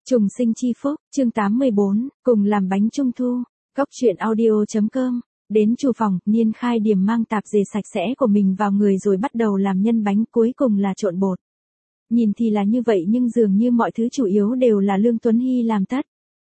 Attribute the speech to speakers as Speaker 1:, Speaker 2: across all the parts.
Speaker 1: Trùng sinh chi phúc, chương 84, cùng làm bánh trung thu. Cóc truyện audio.com. Đến chủ phòng, Niên Khai Điềm mang tạp dề sạch sẽ của mình vào người rồi bắt đầu làm nhân bánh, cuối cùng là trộn bột. Nhìn thì là như vậy nhưng dường như mọi thứ chủ yếu đều là Lương Tuấn Hy làm tất.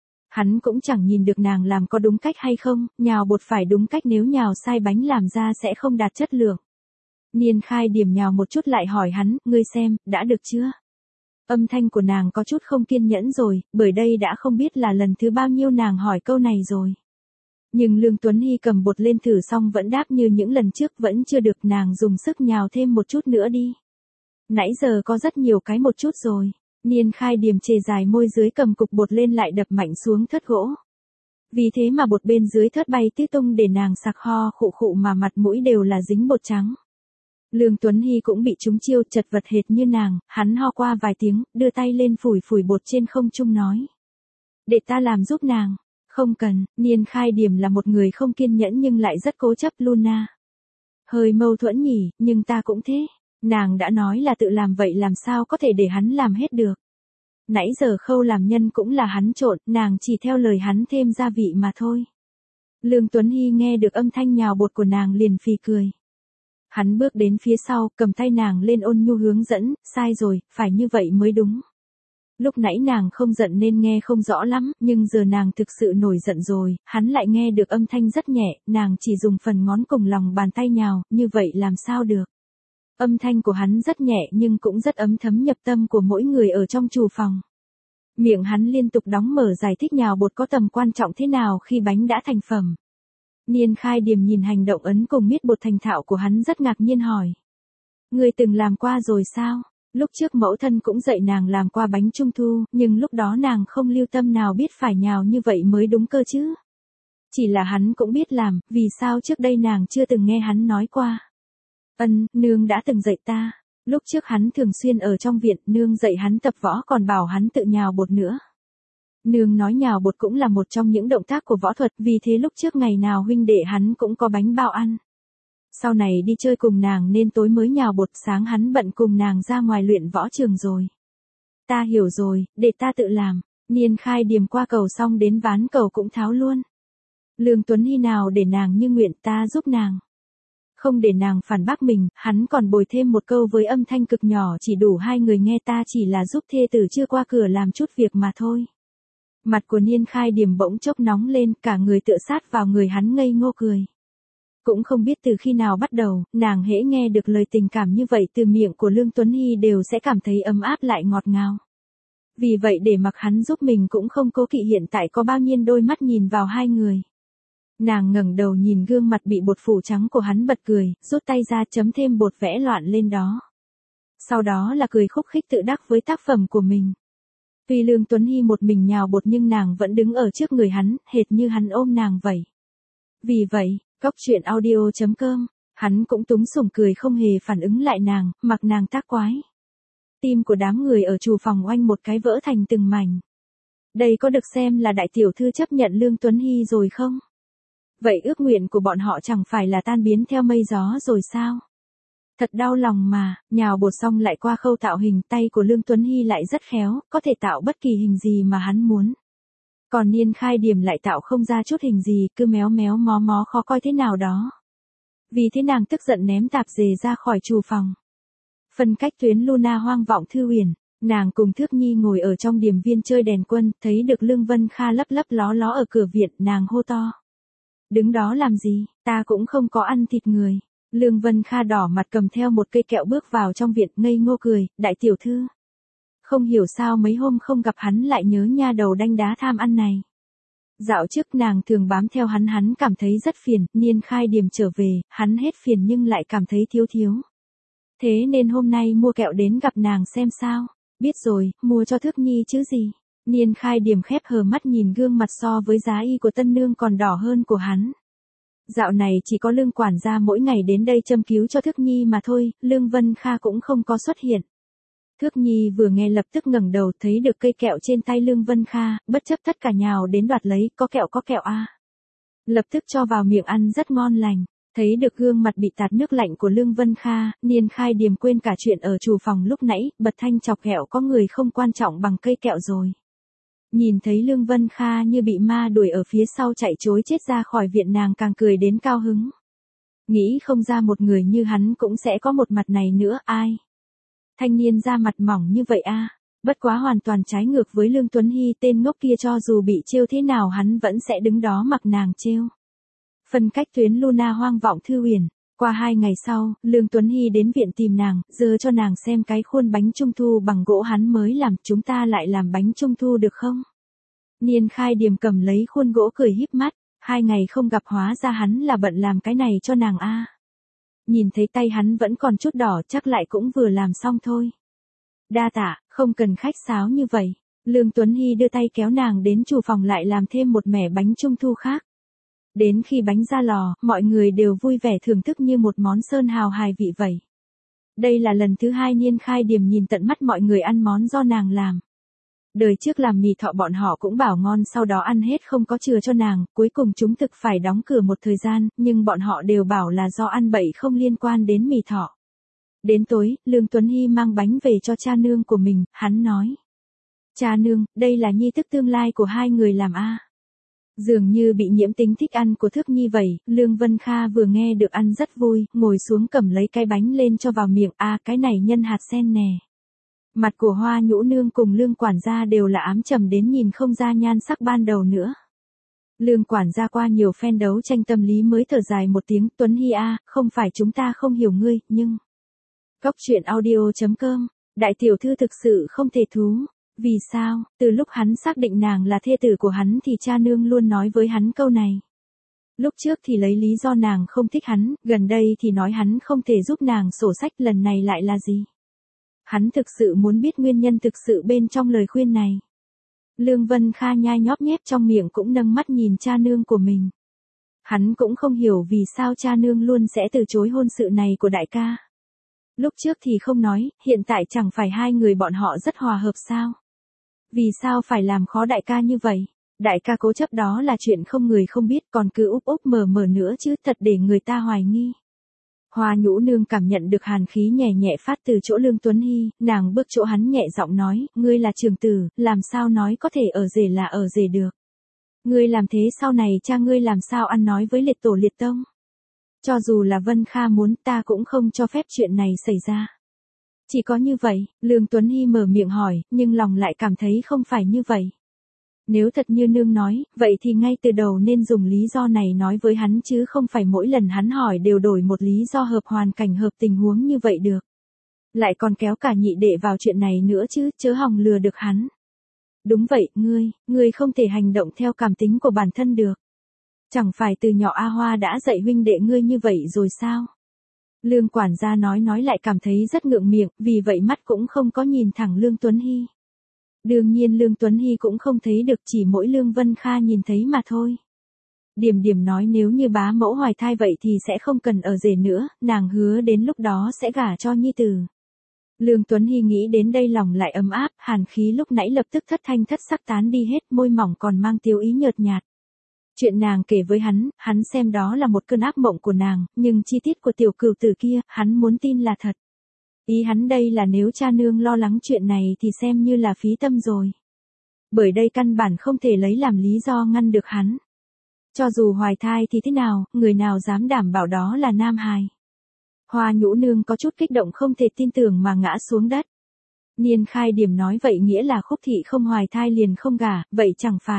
Speaker 1: Hắn cũng chẳng nhìn được nàng làm có đúng cách hay không, nhào bột phải đúng cách, nếu nhào sai bánh làm ra sẽ không đạt chất lượng. Niên Khai Điềm nhào một chút lại hỏi hắn, ngươi xem, đã được chưa? Âm thanh của nàng có chút không kiên nhẫn rồi, bởi đây đã không biết là lần thứ bao nhiêu nàng hỏi câu này rồi. Nhưng Lương Tuấn Hy cầm bột lên thử xong vẫn đáp như những lần trước, vẫn chưa được, nàng dùng sức nhào thêm một chút nữa đi. Nãy giờ có rất nhiều cái một chút rồi. Niên Khai Điềm chề dài môi dưới cầm cục bột lên lại đập mạnh xuống thớt gỗ. Vì thế mà bột bên dưới thớt bay tít tung để nàng sặc ho khụ khụ mà mặt mũi đều là dính bột trắng. Lương Tuấn Hy cũng bị trúng chiêu, chật vật hệt như nàng, hắn ho qua vài tiếng, đưa tay lên phủi phủi bột trên không trung nói. Để ta làm giúp nàng. Không cần, Niên Khai Điềm là một người không kiên nhẫn nhưng lại rất cố chấp. Luna. Hơi mâu thuẫn nhỉ, nhưng ta cũng thế. Nàng đã nói là tự làm vậy làm sao có thể để hắn làm hết được. Nãy giờ khâu làm nhân cũng là hắn trộn, nàng chỉ theo lời hắn thêm gia vị mà thôi. Lương Tuấn Hy nghe được âm thanh nhào bột của nàng liền phì cười. Hắn bước đến phía sau, cầm tay nàng lên ôn nhu hướng dẫn, sai rồi, phải như vậy mới đúng. Lúc nãy nàng không giận nên nghe không rõ lắm, nhưng giờ nàng thực sự nổi giận rồi, hắn lại nghe được âm thanh rất nhẹ, nàng chỉ dùng phần ngón cùng lòng bàn tay nhào, như vậy làm sao được. Âm thanh của hắn rất nhẹ nhưng cũng rất ấm thấm nhập tâm của mỗi người ở trong chủ phòng. Miệng hắn liên tục đóng mở giải thích nhào bột có tầm quan trọng thế nào khi bánh đã thành phẩm. Niên Khai Điềm nhìn hành động ấn cùng miết bột thành thạo của hắn rất ngạc nhiên hỏi. Ngươi từng làm qua rồi sao? Lúc trước mẫu thân cũng dạy nàng làm qua bánh trung thu, nhưng lúc đó nàng không lưu tâm nào biết phải nhào như vậy mới đúng cơ chứ. Chỉ là hắn cũng biết làm, vì sao trước đây nàng chưa từng nghe hắn nói qua. Nương đã từng dạy ta. Lúc trước hắn thường xuyên ở trong viện, nương dạy hắn tập võ còn bảo hắn tự nhào bột nữa. Nương nói nhào bột cũng là một trong những động tác của võ thuật, vì thế lúc trước ngày nào huynh đệ hắn cũng có bánh bao ăn. Sau này đi chơi cùng nàng nên tối mới nhào bột, sáng hắn bận cùng nàng ra ngoài luyện võ trường rồi. Ta hiểu rồi, để ta tự làm. Niên Khai Điềm qua cầu xong đến ván cầu cũng tháo luôn. Lương Tuấn Hy nào để nàng như nguyện, ta giúp nàng. Không để nàng phản bác mình, hắn còn bồi thêm một câu với âm thanh cực nhỏ chỉ đủ hai người nghe, ta chỉ là giúp thê tử chưa qua cửa làm chút việc mà thôi. Mặt của Niên Khai Điềm bỗng chốc nóng lên, cả người tựa sát vào người hắn ngây ngô cười. Cũng không biết từ khi nào bắt đầu, nàng hễ nghe được lời tình cảm như vậy từ miệng của Lương Tuấn Hy đều sẽ cảm thấy ấm áp lại ngọt ngào. Vì vậy để mặc hắn giúp mình cũng không cố kỵ hiện tại có bao nhiêu đôi mắt nhìn vào hai người. Nàng ngẩng đầu nhìn gương mặt bị bột phủ trắng của hắn bật cười, rút tay ra chấm thêm bột vẽ loạn lên đó. Sau đó là cười khúc khích tự đắc với tác phẩm của mình. Tuy Lương Tuấn Hy một mình nhào bột nhưng nàng vẫn đứng ở trước người hắn, hệt như hắn ôm nàng vậy. Vì vậy, Cóc truyện audio.com, hắn cũng túng sủng cười không hề phản ứng lại nàng, mặc nàng tác quái. Tim của đám người ở chủ phòng oanh một cái vỡ thành từng mảnh. Đây có được xem là đại tiểu thư chấp nhận Lương Tuấn Hy rồi không? Vậy ước nguyện của bọn họ chẳng phải là tan biến theo mây gió rồi sao? Thật đau lòng mà, nhào bột xong lại qua khâu tạo hình, tay của Lương Tuấn Hy lại rất khéo, có thể tạo bất kỳ hình gì mà hắn muốn. Còn Niên Khai Điềm lại tạo không ra chút hình gì, cứ méo méo mó mó khó coi thế nào đó. Vì thế nàng tức giận ném tạp dề ra khỏi chủ phòng. Phân cách tuyến Luna hoang vọng thư huyền, nàng cùng Thước Nhi ngồi ở trong điềm viên chơi đèn quân, thấy được Lương Vân Kha lấp lấp ló ló ở cửa viện, nàng hô to. Đứng đó làm gì, ta cũng không có ăn thịt người. Lương Vân Kha đỏ mặt cầm theo một cây kẹo bước vào trong viện, ngây ngô cười, đại tiểu thư. Không hiểu sao mấy hôm không gặp hắn lại nhớ nha đầu đanh đá tham ăn này. Dạo trước nàng thường bám theo hắn cảm thấy rất phiền, Niên Khai Điềm trở về, hắn hết phiền nhưng lại cảm thấy thiếu thiếu. Thế nên hôm nay mua kẹo đến gặp nàng xem sao. Biết rồi, mua cho Thước Nhi chứ gì. Niên Khai Điềm khép hờ mắt nhìn gương mặt so với giá y của tân nương còn đỏ hơn của hắn. Dạo này chỉ có Lương quản gia mỗi ngày đến đây châm cứu cho Thước Nhi mà thôi, Lương Vân Kha cũng không có xuất hiện. Thước Nhi vừa nghe lập tức ngẩng đầu thấy được cây kẹo trên tay Lương Vân Kha, bất chấp tất cả nhào đến đoạt lấy, có kẹo a. Lập tức cho vào miệng ăn rất ngon lành. Thấy được gương mặt bị tạt nước lạnh của Lương Vân Kha, Niên Khai Điềm quên cả chuyện ở chủ phòng lúc nãy, bật thanh chọc ghẹo có người không quan trọng bằng cây kẹo rồi. Nhìn thấy Lương Vân Kha như bị ma đuổi ở phía sau chạy trối chết ra khỏi viện, nàng càng cười đến cao hứng. Nghĩ không ra một người như hắn cũng sẽ có một mặt này nữa, ai? Thanh niên da mặt mỏng như vậy a, bất quá hoàn toàn trái ngược với Lương Tuấn Hy, tên ngốc kia cho dù bị trêu thế nào hắn vẫn sẽ đứng đó mặc nàng trêu. Phân cách tuyến Luna hoang vọng Thư Huyền. Qua 2 ngày sau, Lương Tuấn Hy đến viện tìm nàng, giơ cho nàng xem cái khuôn bánh trung thu bằng gỗ hắn mới làm, chúng ta lại làm bánh trung thu được không? Niên Khai Điềm cầm lấy khuôn gỗ cười híp mắt, 2 ngày không gặp hóa ra hắn là bận làm cái này cho nàng a. Nhìn thấy tay hắn vẫn còn chút đỏ, chắc lại cũng vừa làm xong thôi. Đa tạ, không cần khách sáo như vậy. Lương Tuấn Hy đưa tay kéo nàng đến chủ phòng lại làm thêm một mẻ bánh trung thu khác. Đến khi bánh ra lò, mọi người đều vui vẻ thưởng thức như một món sơn hào hài vị vậy. Đây là lần thứ 2 Niên Khai Điềm nhìn tận mắt mọi người ăn món do nàng làm. Đời trước làm mì thọ bọn họ cũng bảo ngon, sau đó ăn hết không có chừa cho nàng, cuối cùng chúng thực phải đóng cửa một thời gian, nhưng bọn họ đều bảo là do ăn bậy không liên quan đến mì thọ. Đến tối, Lương Tuấn Hy mang bánh về cho cha nương của mình, hắn nói. Cha nương, đây là nhi thức tương lai của hai người làm a. Dường như bị nhiễm tính thích ăn của Thước Nhi vậy, Lương Vân Kha vừa nghe được ăn rất vui, ngồi xuống cầm lấy cái bánh lên cho vào miệng, cái này nhân hạt sen nè. Mặt của Hoa Nhũ Nương cùng Lương quản gia đều là ám trầm đến nhìn không ra nhan sắc ban đầu nữa. Lương quản gia qua nhiều phen đấu tranh tâm lý mới thở dài một tiếng, Tuấn Hy không phải chúng ta không hiểu ngươi, nhưng... Cóc truyện audio.com, đại tiểu thư thực sự không thể thú. Vì sao, từ lúc hắn xác định nàng là thê tử của hắn thì cha nương luôn nói với hắn câu này. Lúc trước thì lấy lý do nàng không thích hắn, gần đây thì nói hắn không thể giúp nàng sổ sách, lần này lại là gì? Hắn thực sự muốn biết nguyên nhân thực sự bên trong lời khuyên này. Lương Vân Kha nhai nhóp nhép trong miệng cũng nâng mắt nhìn cha nương của mình. Hắn cũng không hiểu vì sao cha nương luôn sẽ từ chối hôn sự này của đại ca. Lúc trước thì không nói, hiện tại chẳng phải hai người bọn họ rất hòa hợp sao? Vì sao phải làm khó đại ca như vậy? Đại ca cố chấp đó là chuyện không người không biết, còn cứ úp úp mở mở nữa chứ, thật để người ta hoài nghi. Hoa Nhũ Nương cảm nhận được hàn khí nhẹ nhẹ phát từ chỗ Lương Tuấn Hy, nàng bước chỗ hắn nhẹ giọng nói, ngươi là trưởng tử, làm sao nói có thể ở rể là ở rể được. Ngươi làm thế sau này cha ngươi làm sao ăn nói với liệt tổ liệt tông. Cho dù là Vân Kha muốn, ta cũng không cho phép chuyện này xảy ra. Chỉ có như vậy, Lương Tuấn Hy mở miệng hỏi, nhưng lòng lại cảm thấy không phải như vậy. Nếu thật như nương nói, vậy thì ngay từ đầu nên dùng lý do này nói với hắn chứ không phải mỗi lần hắn hỏi đều đổi một lý do hợp hoàn cảnh hợp tình huống như vậy được. Lại còn kéo cả nhị đệ vào chuyện này nữa chứ, chớ hòng lừa được hắn. Đúng vậy, ngươi không thể hành động theo cảm tính của bản thân được. Chẳng phải từ nhỏ A Hoa đã dạy huynh đệ ngươi như vậy rồi sao? Lương quản gia nói lại cảm thấy rất ngượng miệng, vì vậy mắt cũng không có nhìn thẳng Lương Tuấn Hy. Đương nhiên Lương Tuấn Hy cũng không thấy được, chỉ mỗi Lương Vân Kha nhìn thấy mà thôi. Điểm nói nếu như bá mẫu hoài thai vậy thì sẽ không cần ở rể nữa, nàng hứa đến lúc đó sẽ gả cho nhi tử. Lương Tuấn Hy nghĩ đến đây lòng lại ấm áp, hàn khí lúc nãy lập tức thất thanh thất sắc tán đi hết, môi mỏng còn mang tiêu ý nhợt nhạt. Chuyện nàng kể với hắn xem đó là một cơn ác mộng của nàng, nhưng chi tiết của tiểu cửu tử kia, hắn muốn tin là thật. Ý hắn đây là nếu cha nương lo lắng chuyện này thì xem như là phí tâm rồi. Bởi đây căn bản không thể lấy làm lý do ngăn được hắn. Cho dù hoài thai thì thế nào, người nào dám đảm bảo đó là nam hài. Hoa Nhũ Nương có chút kích động không thể tin tưởng mà ngã xuống đất. Niên Khai Điểm nói vậy nghĩa là Khúc Thị không hoài thai liền không gả, vậy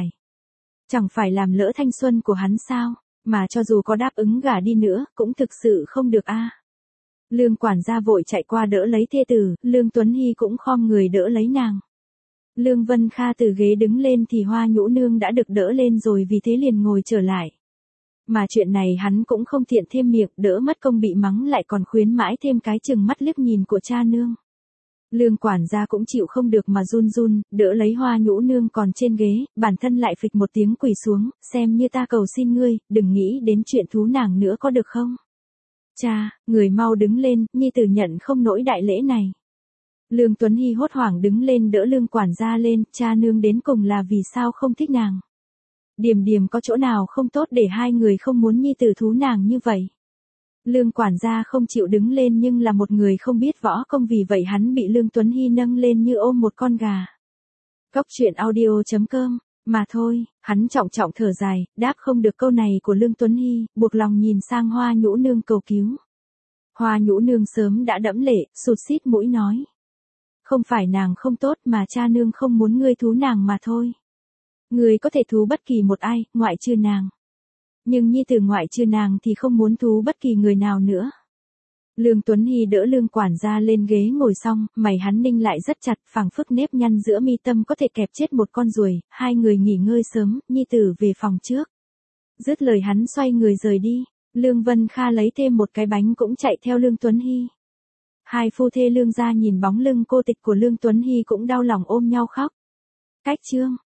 Speaker 1: chẳng phải làm lỡ thanh xuân của hắn sao, mà cho dù có đáp ứng gả đi nữa, cũng thực sự không được Lương quản gia vội chạy qua đỡ lấy thê tử, Lương Tuấn Hy cũng khom người đỡ lấy nàng. Lương Vân Kha từ ghế đứng lên thì Hoa Nhũ Nương đã được đỡ lên rồi, vì thế liền ngồi trở lại. Mà chuyện này hắn cũng không tiện thêm miệng, đỡ mất công bị mắng lại còn khuyến mãi thêm cái chừng mắt liếc nhìn của cha nương. Lương quản gia cũng chịu không được mà run, đỡ lấy Hoa Nhũ Nương còn trên ghế, bản thân lại phịch một tiếng quỳ xuống, xem như ta cầu xin ngươi, đừng nghĩ đến chuyện thú nàng nữa có được không? Cha, người mau đứng lên, nhi tử nhận không nổi đại lễ này. Lương Tuấn Hy hốt hoảng đứng lên đỡ Lương quản gia lên, cha nương đến cùng là vì sao không thích nàng? Điềm có chỗ nào không tốt để hai người không muốn nhi tử thú nàng như vậy? Lương quản gia không chịu đứng lên nhưng là một người không biết võ công, vì vậy hắn bị Lương Tuấn Hy nâng lên như ôm một con gà. Cóc truyện audio.com, mà thôi, hắn trọng trọng thở dài, đáp không được câu này của Lương Tuấn Hy, buộc lòng nhìn sang Hoa Nhũ Nương cầu cứu. Hoa Nhũ Nương sớm đã đẫm lệ, sụt sít mũi nói. Không phải nàng không tốt mà cha nương không muốn ngươi thú nàng mà thôi. Ngươi có thể thú bất kỳ một ai, ngoại trừ nàng. Nhưng nhi tử ngoại trừ nàng thì không muốn thú bất kỳ người nào nữa. Lương Tuấn Hy đỡ Lương quản gia lên ghế ngồi xong, mày hắn ninh lại rất chặt, phảng phất nếp nhăn giữa mi tâm có thể kẹp chết một con ruồi, hai người nghỉ ngơi sớm, nhi tử về phòng trước. Dứt lời hắn xoay người rời đi, Lương Vân Kha lấy thêm một cái bánh cũng chạy theo Lương Tuấn Hy. Hai phu thê Lương gia nhìn bóng lưng cô tịch của Lương Tuấn Hy cũng đau lòng ôm nhau khóc. Cách chương